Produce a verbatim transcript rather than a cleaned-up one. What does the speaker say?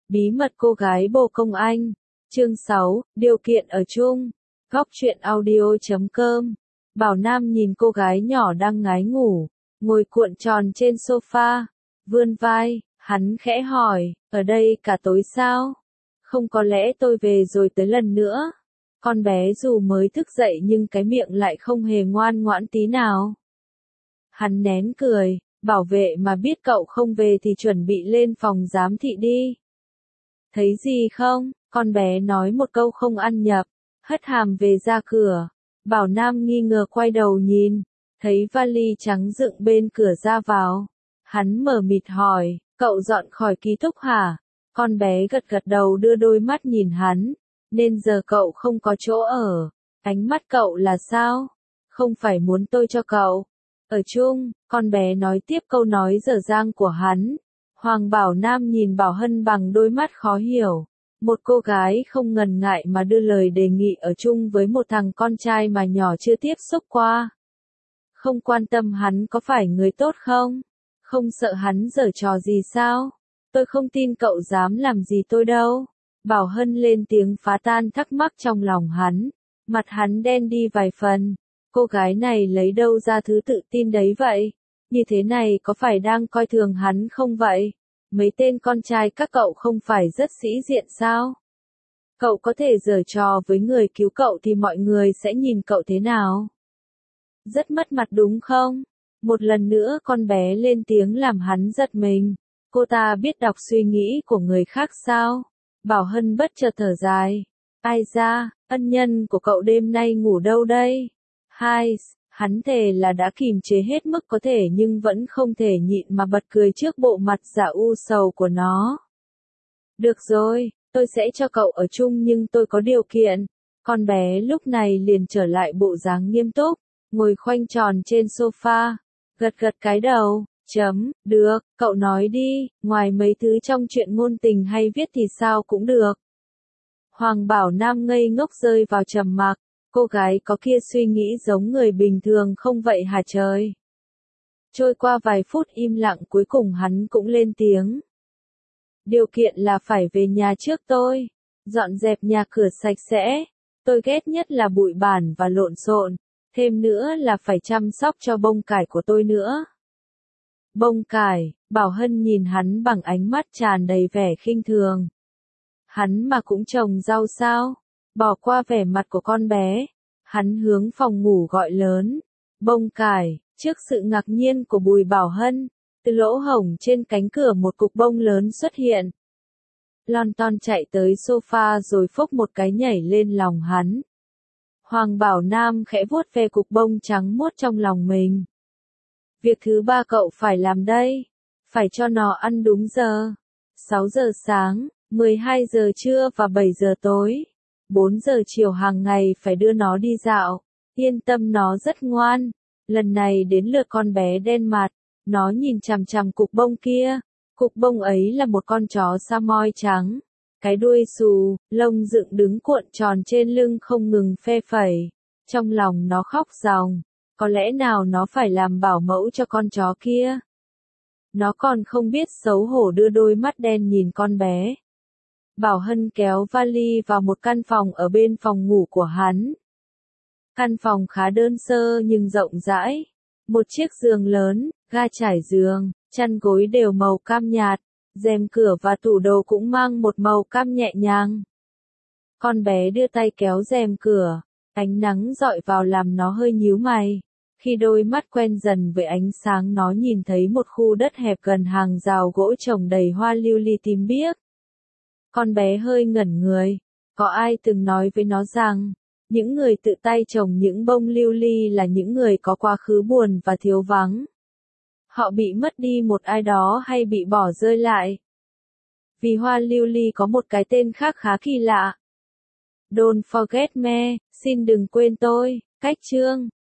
Bí mật cô gái bồ công anh. Chương sáu, điều kiện ở chung. Góc truyện audio chấm com. Bảo Nam nhìn cô gái nhỏ đang ngái ngủ, ngồi cuộn tròn trên sofa, vươn vai, hắn khẽ hỏi, ở đây cả tối sao? Không, có lẽ tôi về rồi tới lần nữa. Con bé dù mới thức dậy nhưng cái miệng lại không hề ngoan ngoãn tí nào. Hắn nén cười, bảo vệ mà biết cậu không về thì chuẩn bị lên phòng giám thị đi. Thấy gì không? Con bé nói một câu không ăn nhập, hất hàm về ra cửa. Bảo Nam nghi ngờ quay đầu nhìn, thấy vali trắng dựng bên cửa ra vào. Hắn mờ mịt hỏi, cậu dọn khỏi ký túc hả? Con bé gật gật đầu đưa đôi mắt nhìn hắn, nên giờ cậu không có chỗ ở. Ánh mắt cậu là sao? Không phải muốn tôi cho cậu ở chung, con bé nói tiếp câu nói dở dang của hắn. Hoàng Bảo Nam nhìn Bảo Hân bằng đôi mắt khó hiểu. Một cô gái không ngần ngại mà đưa lời đề nghị ở chung với một thằng con trai mà nhỏ chưa tiếp xúc qua. Không quan tâm hắn có phải người tốt không? Không sợ hắn giở trò gì sao? Tôi không tin cậu dám làm gì tôi đâu. Bảo Hân lên tiếng phá tan thắc mắc trong lòng hắn. Mặt hắn đen đi vài phần. Cô gái này lấy đâu ra thứ tự tin đấy vậy? Như thế này có phải đang coi thường hắn không vậy? Mấy tên con trai các cậu không phải rất sĩ diện sao? Cậu có thể giở trò với người cứu cậu thì mọi người sẽ nhìn cậu thế nào? Rất mất mặt đúng không? Một lần nữa con bé lên tiếng làm hắn giật mình. Cô ta biết đọc suy nghĩ của người khác sao? Bảo Hân bất chợt thở dài. Ai ra, ân nhân của cậu đêm nay ngủ đâu đây? Hai, hắn thề là đã kìm chế hết mức có thể nhưng vẫn không thể nhịn mà bật cười trước bộ mặt dạ u sầu của nó. Được rồi, tôi sẽ cho cậu ở chung nhưng tôi có điều kiện. Con bé lúc này liền trở lại bộ dáng nghiêm túc, ngồi khoanh tròn trên sofa, gật gật cái đầu, chấm, được, cậu nói đi, ngoài mấy thứ trong chuyện ngôn tình hay viết thì sao cũng được. Hoàng Bảo Nam ngây ngốc rơi vào trầm mặc. Cô gái có kia suy nghĩ giống người bình thường không vậy hả trời? Trôi qua vài phút im lặng cuối cùng hắn cũng lên tiếng. Điều kiện là phải về nhà trước tôi, dọn dẹp nhà cửa sạch sẽ. Tôi ghét nhất là bụi bặm và lộn xộn, thêm nữa là phải chăm sóc cho bông cải của tôi nữa. Bông cải, Bảo Hân nhìn hắn bằng ánh mắt tràn đầy vẻ khinh thường. Hắn mà cũng trồng rau sao? Bỏ qua vẻ mặt của con bé, hắn hướng phòng ngủ gọi lớn. Bông cải, trước sự ngạc nhiên của Bùi Bảo Hân, từ lỗ hổng trên cánh cửa một cục bông lớn xuất hiện. Lon ton chạy tới sofa rồi phốc một cái nhảy lên lòng hắn. Hoàng Bảo Nam khẽ vuốt ve cục bông trắng muốt trong lòng mình. Việc thứ ba cậu phải làm đây, phải cho nó ăn đúng giờ. sáu giờ sáng, mười hai giờ trưa và bảy giờ tối. bốn giờ chiều hàng ngày phải đưa nó đi dạo. Yên tâm, nó rất ngoan. Lần này đến lượt con bé đen mặt, nó nhìn chằm chằm cục bông kia. Cục bông ấy là một con chó Samoy trắng. Cái đuôi xù, lông dựng đứng cuộn tròn trên lưng không ngừng phe phẩy. Trong lòng nó khóc ròng. Có lẽ nào nó phải làm bảo mẫu cho con chó kia. Nó còn không biết xấu hổ đưa đôi mắt đen nhìn con bé. Bảo Hân kéo vali vào một căn phòng ở bên phòng ngủ của hắn. Căn phòng khá đơn sơ nhưng rộng rãi. Một chiếc giường lớn, ga trải giường, chăn gối đều màu cam nhạt, rèm cửa và tủ đồ cũng mang một màu cam nhẹ nhàng. Con bé đưa tay kéo rèm cửa, ánh nắng dọi vào làm nó hơi nhíu mày. Khi đôi mắt quen dần với ánh sáng nó nhìn thấy một khu đất hẹp gần hàng rào gỗ trồng đầy hoa lưu ly tím biếc. Con bé hơi ngẩn người, có ai từng nói với nó rằng, những người tự tay trồng những bông lưu ly là những người có quá khứ buồn và thiếu vắng. Họ bị mất đi một ai đó hay bị bỏ rơi lại. Vì hoa lưu ly có một cái tên khác khá kỳ lạ. Don't forget me, xin đừng quên tôi, cách chương.